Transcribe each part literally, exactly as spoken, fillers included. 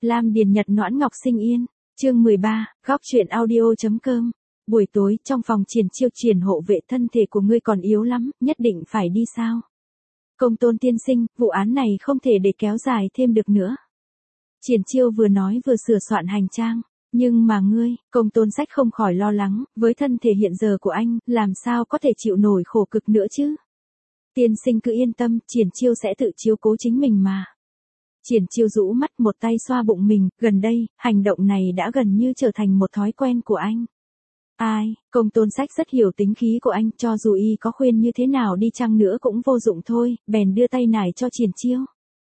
Lam Điền Nhật Noãn Ngọc Sinh Yên, chương mười ba, góc truyện audio.com. Buổi tối, trong phòng Triển Chiêu, Triển hộ vệ, thân thể của ngươi còn yếu lắm, nhất định phải đi sao? Công Tôn tiên sinh, vụ án này không thể để kéo dài thêm được nữa. Triển Chiêu vừa nói vừa sửa soạn hành trang. Nhưng mà ngươi, Công Tôn Sách không khỏi lo lắng, với thân thể hiện giờ của anh, làm sao có thể chịu nổi khổ cực nữa chứ? Tiên sinh cứ yên tâm, Triển Chiêu sẽ tự chiếu cố chính mình mà. Triển Chiêu rũ mắt, một tay xoa bụng mình, gần đây, hành động này đã gần như trở thành một thói quen của anh. Ai, Công Tôn Sách rất hiểu tính khí của anh, cho dù y có khuyên như thế nào đi chăng nữa cũng vô dụng thôi, bèn đưa tay nải cho Triển Chiêu.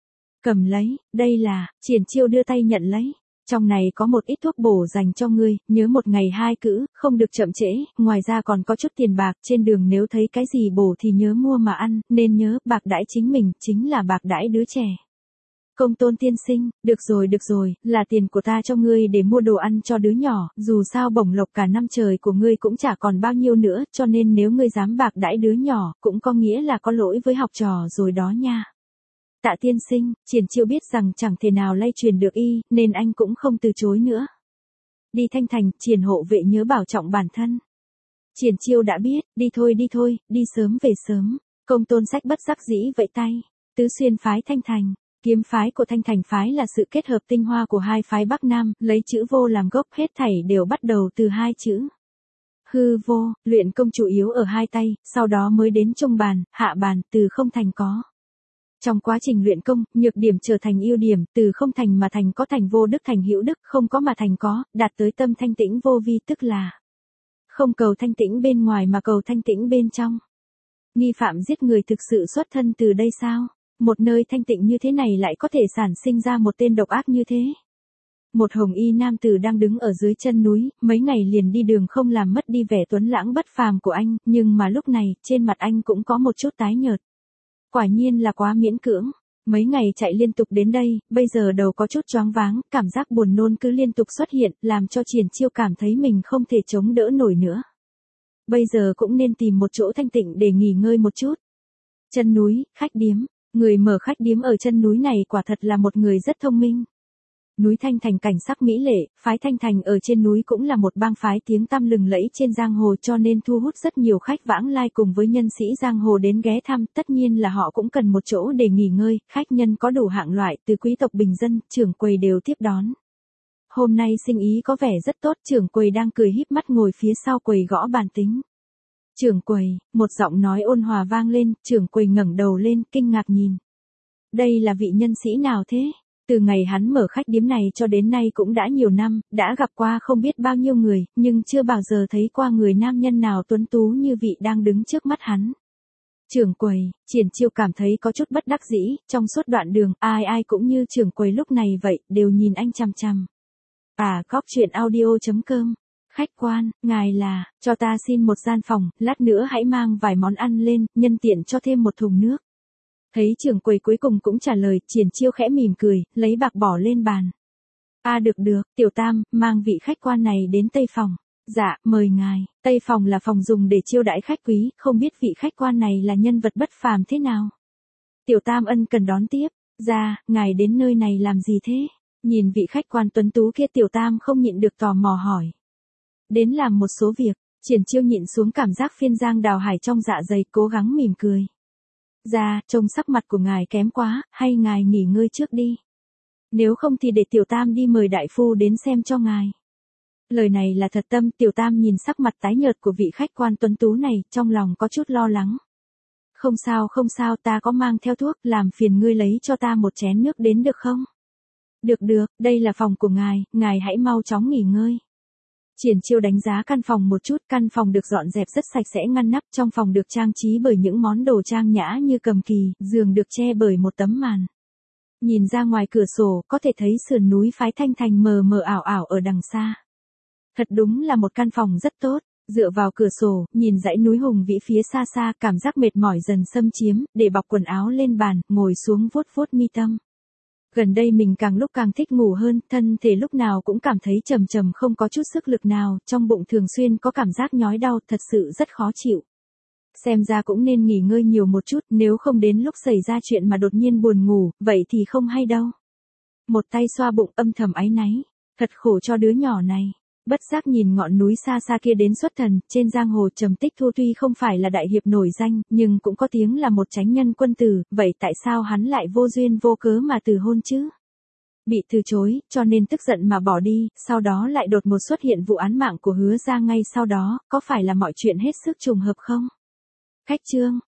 Cầm lấy, đây là, Triển Chiêu đưa tay nhận lấy. Trong này có một ít thuốc bổ dành cho ngươi, nhớ một ngày hai cữ, không được chậm trễ, ngoài ra còn có chút tiền bạc, trên đường nếu thấy cái gì bổ thì nhớ mua mà ăn, nên nhớ, bạc đãi chính mình, chính là bạc đãi đứa trẻ. Công Tôn tiên sinh, được rồi được rồi, là tiền của ta cho ngươi để mua đồ ăn cho đứa nhỏ, dù sao bổng lộc cả năm trời của ngươi cũng chả còn bao nhiêu nữa, cho nên nếu ngươi dám bạc đãi đứa nhỏ, cũng có nghĩa là có lỗi với học trò rồi đó nha. Tạ tiên sinh, Triển Chiêu biết rằng chẳng thể nào lay truyền được y, nên anh cũng không từ chối nữa. Đi Thanh Thành, Triển hộ vệ nhớ bảo trọng bản thân. Triển Chiêu đã biết, đi thôi đi thôi, đi sớm về sớm. Công Tôn Sách bất đắc dĩ vẫy tay. Tứ Xuyên phái Thanh Thành, Kiếm phái của Thanh Thành phái là sự kết hợp tinh hoa của hai phái Bắc Nam, lấy chữ vô làm gốc, hết thảy đều bắt đầu từ hai chữ. Hư vô, luyện công chủ yếu ở hai tay, sau đó mới đến trung bàn, hạ bàn, từ không thành có. Trong quá trình luyện công, nhược điểm trở thành ưu điểm, từ không thành mà thành có, thành vô đức thành hữu đức, không có mà thành có, đạt tới tâm thanh tĩnh vô vi, tức là không cầu thanh tĩnh bên ngoài mà cầu thanh tĩnh bên trong. Nghi phạm giết người thực sự xuất thân từ đây sao? Một nơi thanh tịnh như thế này lại có thể sản sinh ra một tên độc ác như thế. Một hồng y nam tử đang đứng ở dưới chân núi, mấy ngày liền đi đường không làm mất đi vẻ tuấn lãng bất phàm của anh, nhưng mà lúc này, trên mặt anh cũng có một chút tái nhợt. Quả nhiên là quá miễn cưỡng. Mấy ngày chạy liên tục đến đây, bây giờ đầu có chút choáng váng, cảm giác buồn nôn cứ liên tục xuất hiện, làm cho Triển Chiêu cảm thấy mình không thể chống đỡ nổi nữa. Bây giờ cũng nên tìm một chỗ thanh tịnh để nghỉ ngơi một chút. Chân núi, khách điếm. Người mở khách điếm ở chân núi này quả thật là một người rất thông minh. Núi Thanh Thành cảnh sắc mỹ lệ, phái Thanh Thành ở trên núi cũng là một bang phái tiếng tăm lừng lẫy trên giang hồ, cho nên thu hút rất nhiều khách vãng lai cùng với nhân sĩ giang hồ đến ghé thăm, tất nhiên là họ cũng cần một chỗ để nghỉ ngơi, khách nhân có đủ hạng loại, từ quý tộc bình dân, trưởng quầy đều tiếp đón. Hôm nay sinh ý có vẻ rất tốt, trưởng quầy đang cười híp mắt ngồi phía sau quầy gõ bàn tính. Trưởng quầy, một giọng nói ôn hòa vang lên, trưởng quầy ngẩng đầu lên, kinh ngạc nhìn. Đây là vị nhân sĩ nào thế? Từ ngày hắn mở khách điếm này cho đến nay cũng đã nhiều năm, đã gặp qua không biết bao nhiêu người, nhưng chưa bao giờ thấy qua người nam nhân nào tuấn tú như vị đang đứng trước mắt hắn. Trưởng quầy, Triển Chiêu cảm thấy có chút bất đắc dĩ, trong suốt đoạn đường, ai ai cũng như trưởng quầy lúc này vậy, đều nhìn anh chằm chằm. À, góc truyện audio.com. Khách quan, ngài là, cho ta xin một gian phòng, lát nữa hãy mang vài món ăn lên, nhân tiện cho thêm một thùng nước. Thấy trưởng quầy cuối cùng cũng trả lời, Triển Chiêu khẽ mỉm cười, lấy bạc bỏ lên bàn. À được được, tiểu tam, mang vị khách quan này đến Tây Phòng. Dạ, mời ngài, Tây Phòng là phòng dùng để chiêu đãi khách quý, không biết vị khách quan này là nhân vật bất phàm thế nào. Tiểu tam ân cần đón tiếp, dạ, ngài đến nơi này làm gì thế? Nhìn vị khách quan tuấn tú kia, tiểu tam không nhịn được tò mò hỏi. Đến làm một số việc, Triển Chiêu nhịn xuống cảm giác phiên giang đào hải trong dạ dày, cố gắng mỉm cười. Dạ, trông sắc mặt của ngài kém quá, hay ngài nghỉ ngơi trước đi. Nếu không thì để tiểu tam đi mời đại phu đến xem cho ngài. Lời này là thật tâm, tiểu tam nhìn sắc mặt tái nhợt của vị khách quan tuấn tú này, trong lòng có chút lo lắng. Không sao không sao, ta có mang theo thuốc, làm phiền ngươi lấy cho ta một chén nước đến được không? Được được, đây là phòng của ngài, ngài hãy mau chóng nghỉ ngơi. Triển Chiêu đánh giá căn phòng một chút, căn phòng được dọn dẹp rất sạch sẽ ngăn nắp, trong phòng được trang trí bởi những món đồ trang nhã như cầm kỳ, giường được che bởi một tấm màn. Nhìn ra ngoài cửa sổ, có thể thấy sườn núi phái Thanh Thành mờ mờ ảo ảo ở đằng xa. Thật đúng là một căn phòng rất tốt, dựa vào cửa sổ, nhìn dãy núi hùng vĩ phía xa xa, cảm giác mệt mỏi dần xâm chiếm, để bọc quần áo lên bàn, ngồi xuống vuốt vuốt mi tâm. Gần đây mình càng lúc càng thích ngủ hơn, thân thể lúc nào cũng cảm thấy trầm trầm không có chút sức lực nào, trong bụng thường xuyên có cảm giác nhói đau, thật sự rất khó chịu. Xem ra cũng nên nghỉ ngơi nhiều một chút, nếu không đến lúc xảy ra chuyện mà đột nhiên buồn ngủ, vậy thì không hay đâu. Một tay xoa bụng âm thầm áy náy. Thật khổ cho đứa nhỏ này. Bất giác nhìn ngọn núi xa xa kia đến xuất thần, trên giang hồ Trầm Tích Thu tuy không phải là đại hiệp nổi danh, nhưng cũng có tiếng là một chánh nhân quân tử, vậy tại sao hắn lại vô duyên vô cớ mà từ hôn chứ? Bị từ chối, cho nên tức giận mà bỏ đi, sau đó lại đột ngột xuất hiện vụ án mạng của Hứa gia ngay sau đó, có phải là mọi chuyện hết sức trùng hợp không? Khách chương